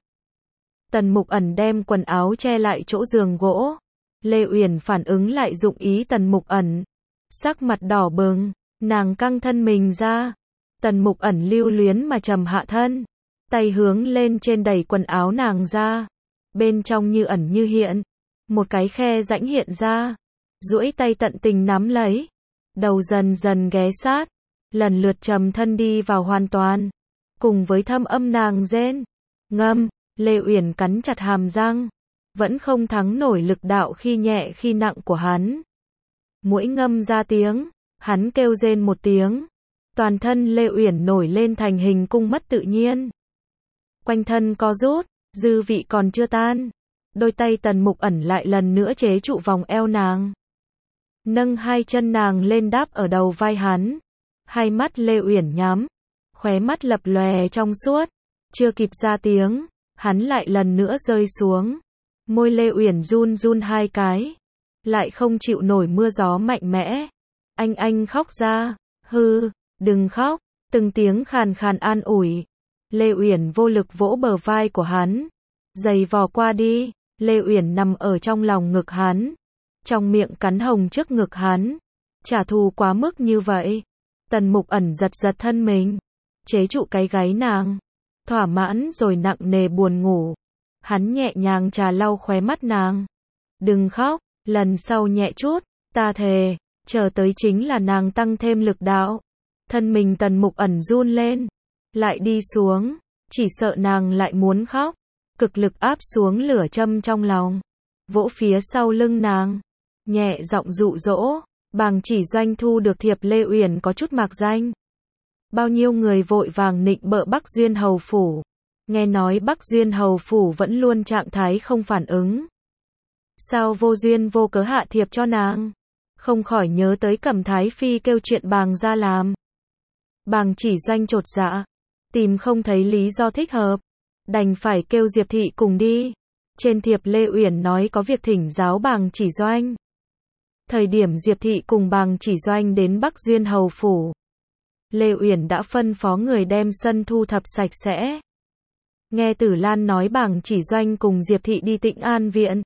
Tần Mục Ẩn đem quần áo che lại chỗ giường gỗ. Lê Uyển phản ứng lại dụng ý Tần Mục Ẩn. Sắc mặt đỏ bừng, nàng căng thân mình ra. Tần Mục Ẩn lưu luyến mà trầm hạ thân. Tay hướng lên trên đẩy quần áo nàng ra. Bên trong như ẩn như hiện. Một cái khe rãnh hiện ra. Duỗi tay tận tình nắm lấy. Đầu dần dần ghé sát. Lần lượt trầm thân đi vào hoàn toàn. Cùng với thâm âm nàng rên. Ngâm, Lê Uyển cắn chặt hàm răng. Vẫn không thắng nổi lực đạo khi nhẹ khi nặng của hắn. Mỗi ngâm ra tiếng, hắn kêu rên một tiếng. Toàn thân Lê Uyển nổi lên thành hình cung mất tự nhiên. Quanh thân co rút, dư vị còn chưa tan. Đôi tay Tần Mục Ẩn lại lần nữa chế trụ vòng eo nàng. Nâng hai chân nàng lên đáp ở đầu vai hắn. Hai mắt Lê Uyển nhắm. Khóe mắt lập lòe trong suốt. Chưa kịp ra tiếng, hắn lại lần nữa rơi xuống. Môi Lê Uyển run run hai cái. Lại không chịu nổi mưa gió mạnh mẽ. Anh anh khóc ra. Hư, đừng khóc. Từng tiếng khàn khàn an ủi. Lê Uyển vô lực vỗ bờ vai của hắn. Giày vò qua đi. Lê Uyển nằm ở trong lòng ngực hắn, trong miệng cắn hồng trước ngực hắn. Trả thù quá mức như vậy. Tần Mục Ẩn giật giật thân mình, chế trụ cái gáy nàng. Thỏa mãn rồi nặng nề buồn ngủ. Hắn nhẹ nhàng trà lau khóe mắt nàng. Đừng khóc, lần sau nhẹ chút, ta thề. Chờ tới chính là nàng tăng thêm lực đạo. Thân mình Tần Mục Ẩn run lên, lại đi xuống, chỉ sợ nàng lại muốn khóc. Cực lực áp xuống lửa châm trong lòng, vỗ phía sau lưng nàng, nhẹ giọng dụ dỗ. Bàng Chỉ Doanh thu được thiệp Lê Uyển có chút mạc danh. Bao nhiêu người vội vàng nịnh bợ Bắc Duyên Hầu Phủ. Nghe nói Bắc Duyên Hầu Phủ vẫn luôn trạng thái không phản ứng. Sao vô duyên vô cớ hạ thiệp cho nàng? Không khỏi nhớ tới Cẩm Thái Phi kêu chuyện Bàng ra làm. Bàng Chỉ Doanh chột dạ, tìm không thấy lý do thích hợp, đành phải kêu Diệp Thị cùng đi. Trên thiệp Lê Uyển nói có việc thỉnh giáo Bàng Chỉ Doanh. Thời điểm Diệp Thị cùng Bàng Chỉ Doanh đến Bắc Duyên Hầu Phủ, Lê Uyển đã phân phó người đem sân thu thập sạch sẽ. Nghe Tử Lan nói Bàng Chỉ Doanh cùng Diệp Thị đi Tịnh An Viện,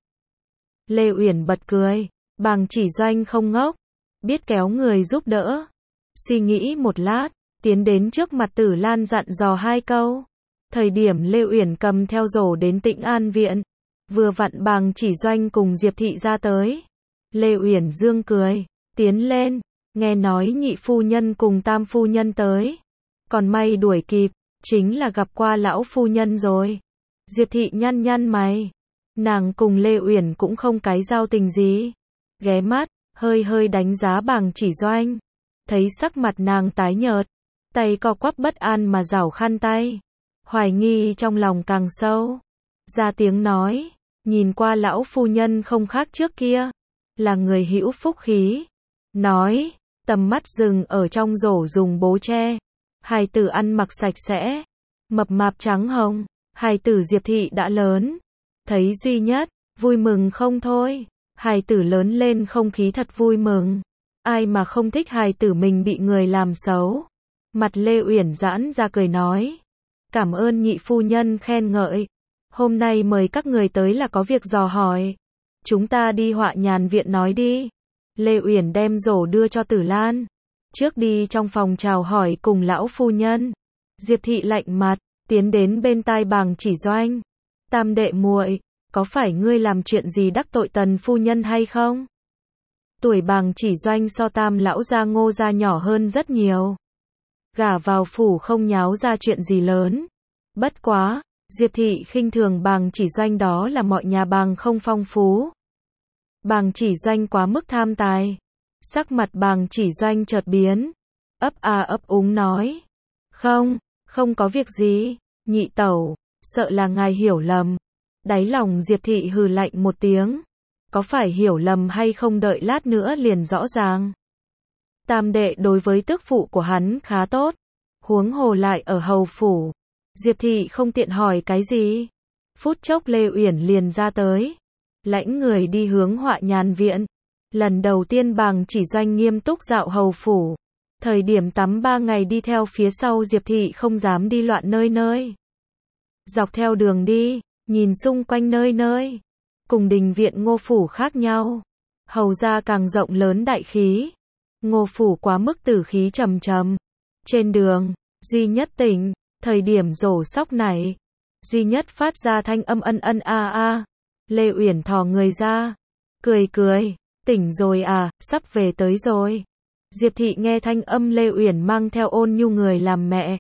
Lê Uyển bật cười. Bàng Chỉ Doanh không ngốc, biết kéo người giúp đỡ. Suy nghĩ một lát, tiến đến trước mặt Tử Lan dặn dò hai câu. Thời điểm Lê Uyển cầm theo rổ đến Tịnh An Viện, vừa vặn Bàng Chỉ Doanh cùng Diệp Thị ra tới. Lê Uyển dương cười, tiến lên, nghe nói nhị phu nhân cùng tam phu nhân tới. Còn may đuổi kịp, chính là gặp qua lão phu nhân rồi. Diệp Thị nhăn nhăn mày, nàng cùng Lê Uyển cũng không cái giao tình gì. Ghé mắt, hơi hơi đánh giá Bàng Chỉ Doanh, thấy sắc mặt nàng tái nhợt, tay co quắp bất an mà giảo khăn tay, hoài nghi trong lòng càng sâu. Ra tiếng nói, nhìn qua lão phu nhân không khác trước kia, là người hữu phúc khí. Nói, tầm mắt dừng ở trong rổ dùng bố che. Hài tử ăn mặc sạch sẽ, mập mạp trắng hồng. Hài tử Diệp Thị đã lớn, thấy duy nhất, vui mừng không thôi. Hài tử lớn lên không khí thật vui mừng. Ai mà không thích hài tử mình bị người làm xấu. Mặt Lê Uyển giãn ra cười nói, cảm ơn nhị phu nhân khen ngợi. Hôm nay mời các người tới là có việc dò hỏi. Chúng ta đi Họa Nhàn Viện nói đi. Lê Uyển đem rổ đưa cho Tử Lan. Trước đi trong phòng chào hỏi cùng lão phu nhân. Diệp Thị lạnh mặt, tiến đến bên tai Bàng Chỉ Doanh. Tam đệ muội, có phải ngươi làm chuyện gì đắc tội Tần phu nhân hay không? Tuổi Bàng Chỉ Doanh so Tam lão gia Ngô gia nhỏ hơn rất nhiều. Gả vào phủ không nháo ra chuyện gì lớn. Bất quá, Diệp Thị khinh thường Bàng Chỉ Doanh đó là mọi nhà Bàng không phong phú. Bàng Chỉ Doanh quá mức tham tài. Sắc mặt Bàng Chỉ Doanh chợt biến, ấp a ấp úng nói, không, không có việc gì, nhị tẩu, sợ là ngài hiểu lầm. Đáy lòng Diệp Thị hừ lạnh một tiếng, có phải hiểu lầm hay không đợi lát nữa liền rõ ràng. Tam đệ đối với tước phụ của hắn khá tốt, huống hồ lại ở hầu phủ. Diệp Thị không tiện hỏi cái gì. Phút chốc Lê Uyển liền ra tới, lãnh người đi hướng Họa Nhàn Viện. Lần đầu tiên Bàng Chỉ Doanh nghiêm túc dạo hầu phủ. Thời điểm tắm ba ngày đi theo phía sau Diệp Thị không dám đi loạn nơi nơi. Dọc theo đường đi, nhìn xung quanh nơi nơi. Cùng đình viện Ngô phủ khác nhau. Hầu ra càng rộng lớn đại khí. Ngô phủ quá mức tử khí trầm trầm. Trên đường, duy nhất tỉnh, thời điểm rổ sóc này, duy nhất phát ra thanh âm ân ân a a. Lê Uyển thò người ra, cười cười, tỉnh rồi à, sắp về tới rồi. Diệp Thị nghe thanh âm Lê Uyển mang theo ôn nhu người làm mẹ.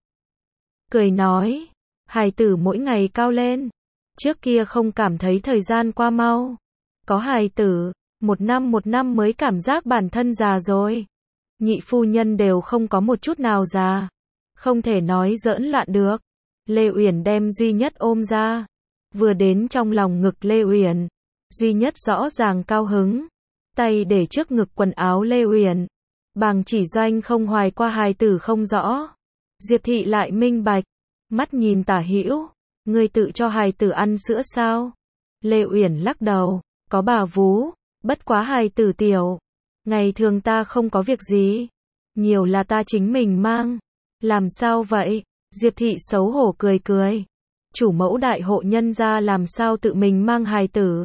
Cười nói, hài tử mỗi ngày cao lên. Trước kia không cảm thấy thời gian qua mau. Có hài tử, một năm một năm mới cảm giác bản thân già rồi. Nhị phu nhân đều không có một chút nào già. Không thể nói giỡn loạn được. Lê Uyển đem duy nhất ôm ra. Vừa đến trong lòng ngực Lê Uyển, duy nhất rõ ràng cao hứng. Tay để trước ngực quần áo Lê Uyển. Bàng Chỉ Doanh không hoài qua hài tử không rõ. Diệp Thị lại minh bạch. Mắt nhìn Tả Hữu, ngươi tự cho hài tử ăn sữa sao? Lê Uyển lắc đầu, có bà vú, bất quá hài tử tiểu. Ngày thường ta không có việc gì. Nhiều là ta chính mình mang. Làm sao vậy? Diệp Thị xấu hổ cười cười. chủ mẫu đại hộ nhân gia làm sao tự mình mang hài tử.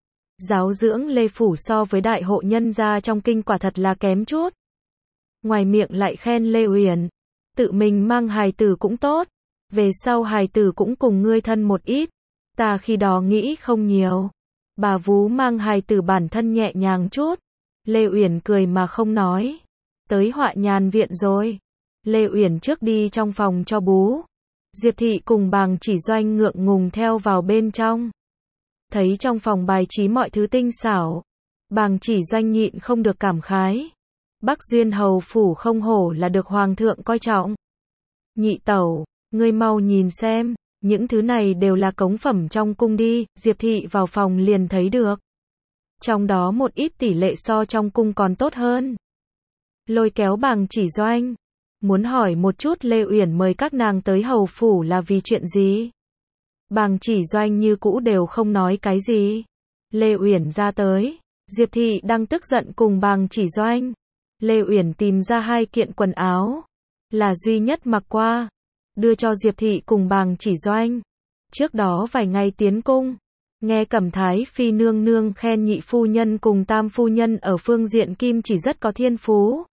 Giáo dưỡng Lê Phủ so với đại hộ nhân gia trong kinh quả thật là kém chút. Ngoài miệng lại khen Lê Uyển, tự mình mang hài tử cũng tốt, về sau hài tử cũng cùng ngươi thân một ít, ta khi đó nghĩ không nhiều. Bà vú mang hài tử bản thân nhẹ nhàng chút. Lê Uyển cười mà không nói. Tới Họa Nhàn viện rồi. Lê Uyển trước đi trong phòng cho bú. Diệp Thị cùng Bàng Chỉ Doanh ngượng ngùng theo vào bên trong. Thấy trong phòng bài trí mọi thứ tinh xảo, Bàng Chỉ Doanh nhịn không được cảm khái. Bắc Duyên hầu phủ không hổ là được hoàng thượng coi trọng. Nhị tẩu, ngươi mau nhìn xem, những thứ này đều là cống phẩm trong cung đi. Diệp Thị vào phòng liền thấy được. Trong đó một ít tỷ lệ so trong cung còn tốt hơn. Lôi kéo Bàng Chỉ Doanh, muốn hỏi một chút Lê Uyển mời các nàng tới hầu phủ là vì chuyện gì. Bàng Chỉ Doanh như cũ đều không nói cái gì. Lê Uyển ra tới, Diệp Thị đang tức giận cùng Bàng Chỉ Doanh. Lê Uyển tìm ra hai kiện quần áo, là duy nhất mặc qua, đưa cho Diệp Thị cùng Bàng Chỉ Doanh. Trước đó vài ngày tiến cung, nghe Cẩm Thái Phi nương nương khen nhị phu nhân cùng tam phu nhân ở phương diện kim chỉ rất có thiên phú.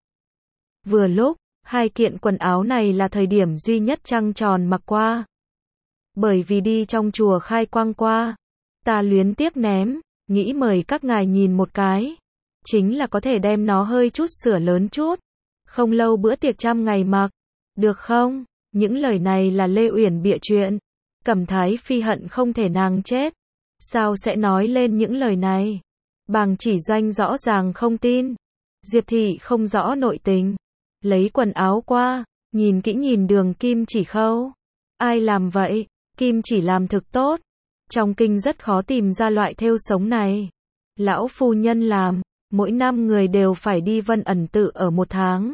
Vừa lúc, hai kiện quần áo này là thời điểm duy nhất trăng tròn mặc qua. Bởi vì đi trong chùa khai quang qua, ta luyến tiếc ném, nghĩ mời các ngài nhìn một cái. Chính là có thể đem nó hơi chút sửa lớn chút. Không lâu bữa tiệc trăm ngày mặc. Được không? Những lời này là Lê Uyển bịa chuyện. Cẩm Thái Phi hận không thể nàng chết. Sao sẽ nói lên những lời này? Bàng Chỉ Doanh rõ ràng không tin. Diệp Thị không rõ nội tình. Lấy quần áo qua, nhìn kỹ nhìn đường kim chỉ khâu. Ai làm vậy? Kim chỉ làm thực tốt. Trong kinh rất khó tìm ra loại thêu sống này. Lão phu nhân làm, mỗi năm người đều phải đi Vân Ẩn Tự ở một tháng.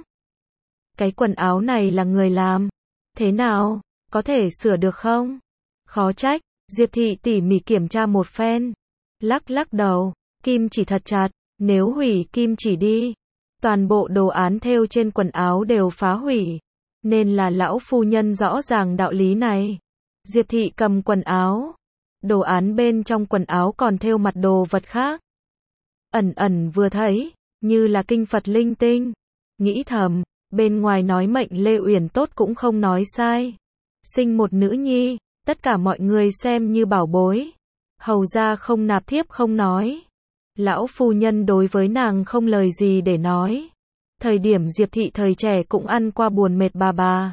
Cái quần áo này là người làm. Thế nào? Có thể sửa được không? Khó trách. Diệp Thị tỉ mỉ kiểm tra một phen. Lắc lắc đầu. Kim chỉ thật chặt. Nếu hủy kim chỉ đi, toàn bộ đồ án thêu trên quần áo đều phá hủy. Nên là lão phu nhân rõ ràng đạo lý này. Diệp Thị cầm quần áo. Đồ án bên trong quần áo còn thêu mặt đồ vật khác. Ẩn ẩn vừa thấy, như là kinh Phật linh tinh. Nghĩ thầm, bên ngoài nói mệnh Lê Uyển tốt cũng không nói sai. Sinh một nữ nhi, tất cả mọi người xem như bảo bối. Hầu ra không nạp thiếp không nói. Lão phu nhân đối với nàng không lời gì để nói. Thời điểm Diệp Thị thời trẻ cũng ăn qua buồn mệt bà bà.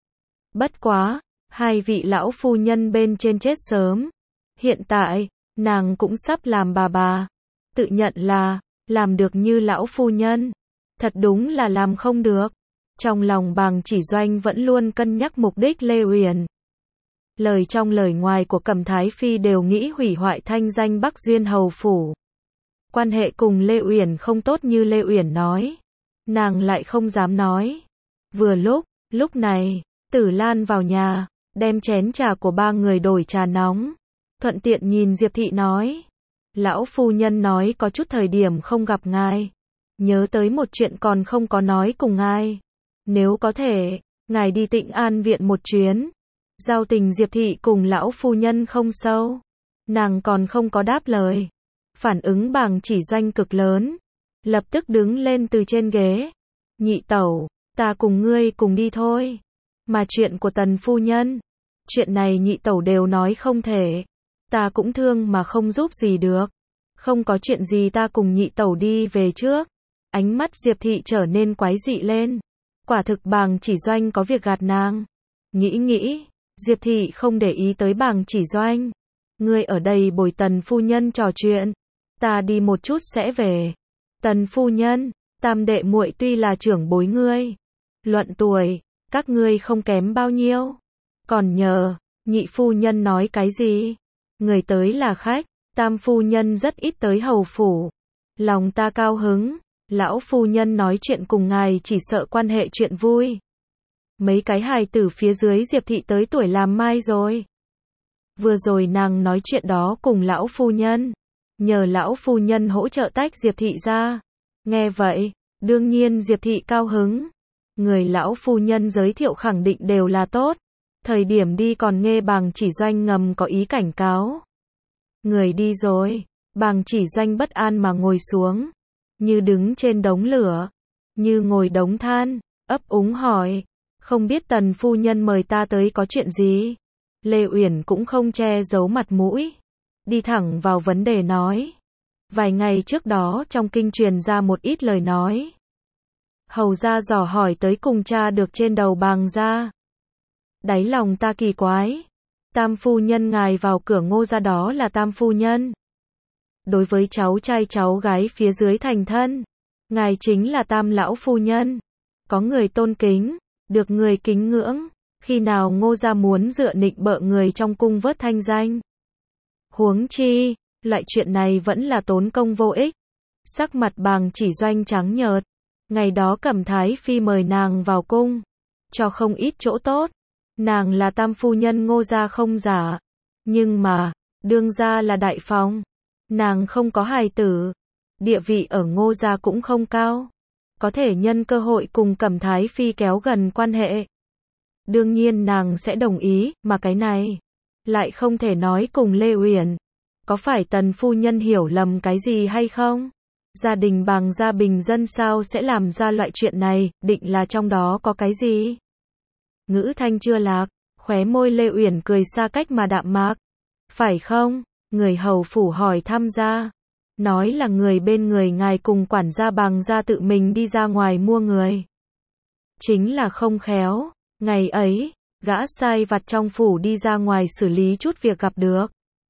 Bất quá, hai vị lão phu nhân bên trên chết sớm. Hiện tại, nàng cũng sắp làm bà bà. Tự nhận là, làm được như lão phu nhân. Thật đúng là làm không được. Trong lòng Bàng Chỉ Doanh vẫn luôn cân nhắc mục đích Lê Uyển. Lời trong lời ngoài của Cẩm Thái Phi đều nghĩ hủy hoại thanh danh Bắc Duyên hầu phủ. Quan hệ cùng Lê Uyển không tốt như Lê Uyển nói. Nàng lại không dám nói. Vừa lúc, lúc này, Tử Lan vào nhà, đem chén trà của ba người đổi trà nóng. Thuận tiện nhìn Diệp Thị nói. Lão phu nhân nói có chút thời điểm không gặp ngài. Nhớ tới một chuyện còn không có nói cùng ngài. Nếu có thể, ngài đi Tịnh An viện một chuyến. Giao tình Diệp Thị cùng lão phu nhân không sâu. Nàng còn không có đáp lời. Phản ứng Bàng Chỉ Doanh cực lớn. Lập tức đứng lên từ trên ghế. Nhị tẩu, ta cùng ngươi cùng đi thôi. Mà chuyện của Tần phu nhân, chuyện này nhị tẩu đều nói không thể. Ta cũng thương mà không giúp gì được. Không có chuyện gì ta cùng nhị tẩu đi về trước. Ánh mắt Diệp Thị trở nên quái dị lên. Quả thực Bàng Chỉ Doanh có việc gạt nàng. Nghĩ nghĩ, Diệp Thị không để ý tới Bàng Chỉ Doanh. Ngươi ở đây bồi Tần phu nhân trò chuyện. Ta đi một chút sẽ về. Tần phu nhân, tam đệ muội tuy là trưởng bối ngươi. Luận tuổi, các ngươi không kém bao nhiêu. Còn nhờ, nhị phu nhân nói cái gì? Người tới là khách, tam phu nhân rất ít tới hầu phủ. Lòng ta cao hứng, lão phu nhân nói chuyện cùng ngài chỉ sợ quan hệ chuyện vui. Mấy cái hài tử phía dưới Diệp Thị tới tuổi làm mai rồi. Vừa rồi nàng nói chuyện đó cùng lão phu nhân. Nhờ lão phu nhân hỗ trợ tách Diệp Thị ra. Nghe vậy, đương nhiên Diệp Thị cao hứng. Người lão phu nhân giới thiệu khẳng định đều là tốt. Thời điểm đi còn nghe Bàng Chỉ Doanh ngầm có ý cảnh cáo. Người đi rồi, Bàng Chỉ Doanh bất an mà ngồi xuống, như đứng trên đống lửa, như ngồi đống than, ấp úng hỏi, không biết Tần phu nhân mời ta tới có chuyện gì? Lê Uyển cũng không che giấu mặt mũi, đi thẳng vào vấn đề nói. Vài ngày trước đó trong kinh truyền ra một ít lời nói. Hầu gia dò hỏi tới cùng cha được trên đầu Bàng gia. Đáy lòng ta kỳ quái. Tam phu nhân ngài vào cửa Ngô gia đó là tam phu nhân. Đối với cháu trai cháu gái phía dưới thành thân, ngài chính là tam lão phu nhân. Có người tôn kính, được người kính ngưỡng, khi nào Ngô gia muốn dựa nịnh bợ người trong cung vớt thanh danh. Huống chi, loại chuyện này vẫn là tốn công vô ích. Sắc mặt Bàng Chỉ Doanh trắng nhợt. Ngày đó Cẩm Thái Phi mời nàng vào cung, cho không ít chỗ tốt. Nàng là tam phu nhân Ngô gia không giả. Nhưng mà, đương gia là đại phòng. Nàng không có hài tử. Địa vị ở Ngô gia cũng không cao. Có thể nhân cơ hội cùng Cẩm Thái Phi kéo gần quan hệ. Đương nhiên nàng sẽ đồng ý, mà cái này lại không thể nói cùng Lê Uyển. Có phải Tần phu nhân hiểu lầm cái gì hay không? Gia đình Bàng gia bình dân sao sẽ làm ra loại chuyện này, định là trong đó có cái gì? Ngữ thanh chưa lạc, khóe môi Lê Uyển cười xa cách mà đạm mạc. Phải không? Người hầu phủ hỏi thăm ra. Nói là người bên người ngài cùng quản gia Bàng gia tự mình đi ra ngoài mua người. Chính là không khéo. Ngày ấy, gã sai vặt trong phủ đi ra ngoài xử lý chút việc gặp được.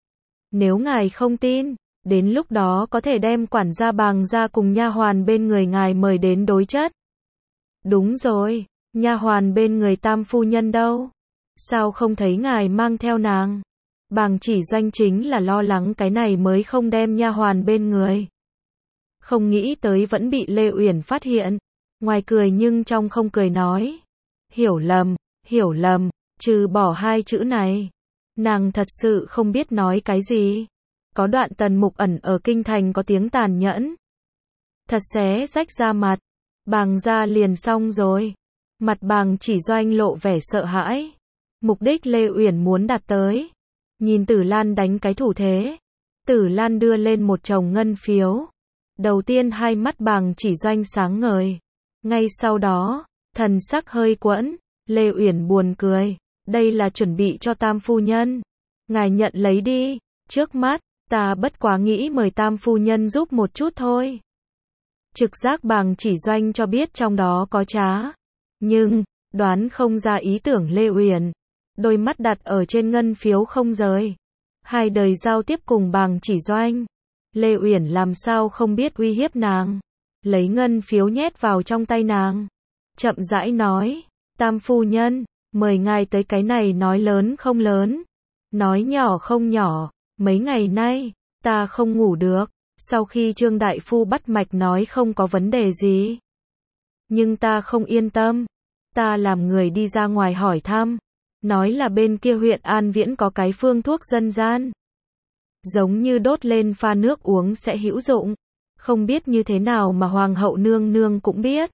Nếu ngài không tin, đến lúc đó có thể đem quản gia Bàng gia cùng nha hoàn bên người ngài mời đến đối chất. Đúng rồi, nha hoàn bên người tam phu nhân đâu? Sao không thấy ngài mang theo nàng? Bàng Chỉ Doanh chính là lo lắng cái này mới không đem nha hoàn bên người. Không nghĩ tới vẫn bị Lê Uyển phát hiện. Ngoài cười nhưng trong không cười nói. Hiểu lầm, hiểu lầm, trừ bỏ hai chữ này. Nàng thật sự không biết nói cái gì. Có đoạn Tần Mục Ẩn ở kinh thành có tiếng tàn nhẫn. Thật xé rách ra mặt. Bàng gia liền xong rồi. Mặt Bàng Chỉ Doanh lộ vẻ sợ hãi. Mục đích Lê Uyển muốn đạt tới. Nhìn Tử Lan đánh cái thủ thế. Tử Lan đưa lên một chồng ngân phiếu. Đầu tiên hai mắt Bàng Chỉ Doanh sáng ngời. Ngay sau đó, thần sắc hơi quẫn. Lê Uyển buồn cười. Đây là chuẩn bị cho tam phu nhân. Ngài nhận lấy đi. Trước mắt, ta bất quá nghĩ mời tam phu nhân giúp một chút thôi. Trực giác Bàng Chỉ Doanh cho biết trong đó có trá. Nhưng, đoán không ra ý tưởng Lê Uyển. Đôi mắt đặt ở trên ngân phiếu không rời. Hai đời giao tiếp cùng Bàng Chỉ Doanh. Lê Uyển làm sao không biết uy hiếp nàng. Lấy ngân phiếu nhét vào trong tay nàng. Chậm rãi nói. Tam phu nhân, mời ngài tới cái này nói lớn không lớn. Nói nhỏ không nhỏ. Mấy ngày nay, ta không ngủ được. Sau khi Trương Đại Phu bắt mạch nói không có vấn đề gì. Nhưng ta không yên tâm. Ta làm người đi ra ngoài hỏi thăm. Nói là bên kia huyện An Viễn có cái phương thuốc dân gian. Giống như đốt lên pha nước uống sẽ hữu dụng. Không biết như thế nào mà Hoàng hậu nương nương cũng biết.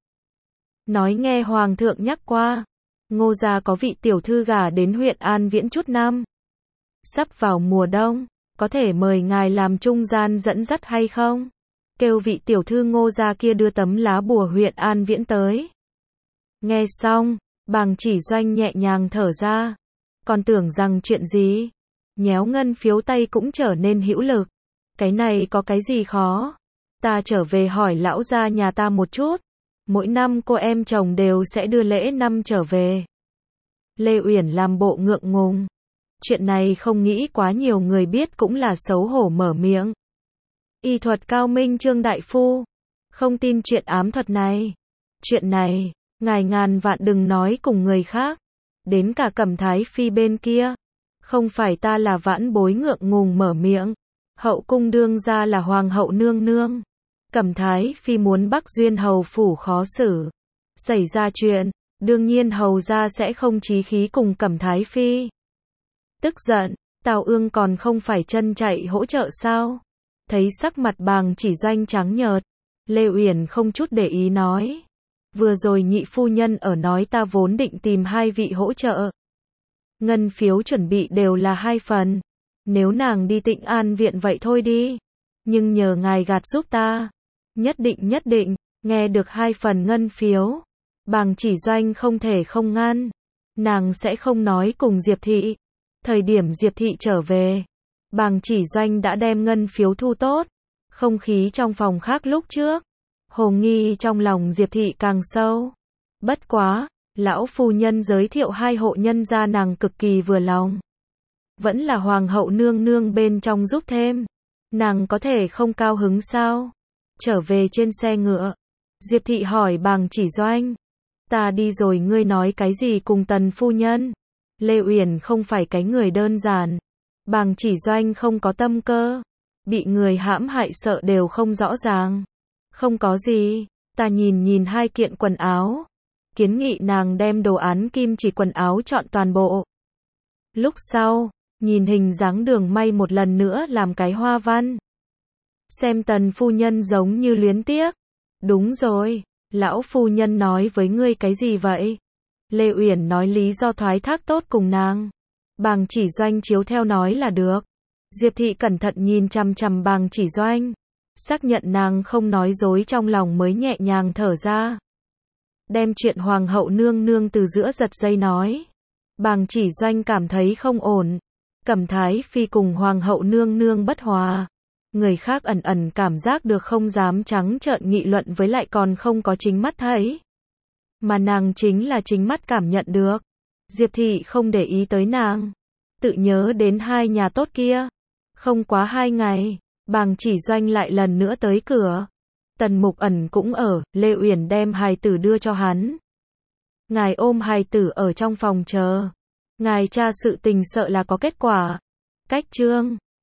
Nói nghe Hoàng thượng nhắc qua. Ngô gia có vị tiểu thư gả đến huyện An Viễn chút năm. Sắp vào mùa đông. Có thể mời ngài làm trung gian dẫn dắt hay không? Kêu vị tiểu thư Ngô gia kia đưa tấm lá bùa huyện An Viễn tới. Nghe xong, Bàng Chỉ Doanh nhẹ nhàng thở ra. Còn tưởng rằng chuyện gì? Nhéo ngân phiếu tay cũng trở nên hữu lực. Cái này có cái gì khó? Ta trở về hỏi lão gia nhà ta một chút. Mỗi năm cô em chồng đều sẽ đưa lễ năm trở về. Lê Uyển làm bộ ngượng ngùng. Chuyện này không nghĩ quá nhiều người biết cũng là xấu hổ mở miệng. Y thuật cao minh Trương Đại Phu. Không tin chuyện ám thuật này. Chuyện này, ngài ngàn vạn đừng nói cùng người khác. Đến cả Cẩm Thái Phi bên kia. Không phải ta là vãn bối ngượng ngùng mở miệng. Hậu cung đương ra là Hoàng hậu nương nương. Cẩm Thái Phi muốn Bắc Duyên hầu phủ khó xử. Xảy ra chuyện, đương nhiên hầu gia sẽ không chí khí cùng Cẩm Thái Phi. Tức giận, Tào Ương còn không phải chân chạy hỗ trợ sao? Thấy sắc mặt Bàng Chỉ Doanh trắng nhợt, Lê Uyển không chút để ý nói. Vừa rồi nhị phu nhân ở nói ta vốn định tìm hai vị hỗ trợ. ngân phiếu chuẩn bị đều là hai phần. Nếu nàng đi Tịnh An viện vậy thôi đi. Nhưng nhờ ngài gạt giúp ta. Nhất định nhất định, nghe được hai phần ngân phiếu. Bàng Chỉ Doanh không thể không ngăn. Nàng sẽ không nói cùng Diệp Thị. Thời điểm Diệp Thị trở về, Bàng Chỉ Doanh đã đem ngân phiếu thu tốt. Không khí trong phòng khác lúc trước. Hồ nghi trong lòng Diệp Thị càng sâu. Bất quá, lão phu nhân giới thiệu hai hộ nhân gia nàng cực kỳ vừa lòng. Vẫn là hoàng hậu nương nương bên trong giúp thêm. Nàng có thể không cao hứng sao? Trở về trên xe ngựa, Diệp Thị hỏi Bàng Chỉ Doanh. Ta đi rồi ngươi nói cái gì cùng tần phu nhân? Lê Uyển không phải cái người đơn giản. Bàng Chỉ Doanh không có tâm cơ. Bị người hãm hại sợ đều không rõ ràng. Không có gì, ta nhìn nhìn hai kiện quần áo. Kiến nghị nàng đem đồ án kim chỉ quần áo chọn toàn bộ. Lúc sau, nhìn hình dáng đường may một lần nữa làm cái hoa văn. Xem tần phu nhân giống như luyến tiếc. Đúng rồi, lão phu nhân nói với ngươi cái gì vậy? Lê Uyển nói lý do thoái thác tốt cùng nàng. Bàng Chỉ Doanh chiếu theo nói là được. Diệp Thị cẩn thận nhìn chằm chằm Bàng Chỉ Doanh. Xác nhận nàng không nói dối trong lòng mới nhẹ nhàng thở ra. Đem chuyện hoàng hậu nương nương từ giữa giật dây nói. Bàng Chỉ Doanh cảm thấy không ổn. Cẩm Thái Phi cùng hoàng hậu nương nương bất hòa. Người khác ẩn ẩn cảm giác được không dám trắng trợn nghị luận với lại còn không có chính mắt thấy. Mà nàng chính là chính mắt cảm nhận được. Diệp Thị không để ý tới nàng. Tự nhớ đến hai nhà tốt kia. Không quá hai ngày, Bàng Chỉ Doanh lại lần nữa tới cửa. Tần Mục Ẩn cũng ở, Lê Uyển đem hài tử đưa cho hắn. Ngài ôm hài tử ở trong phòng chờ. Ngài tra sự tình sợ là có kết quả. Cách chương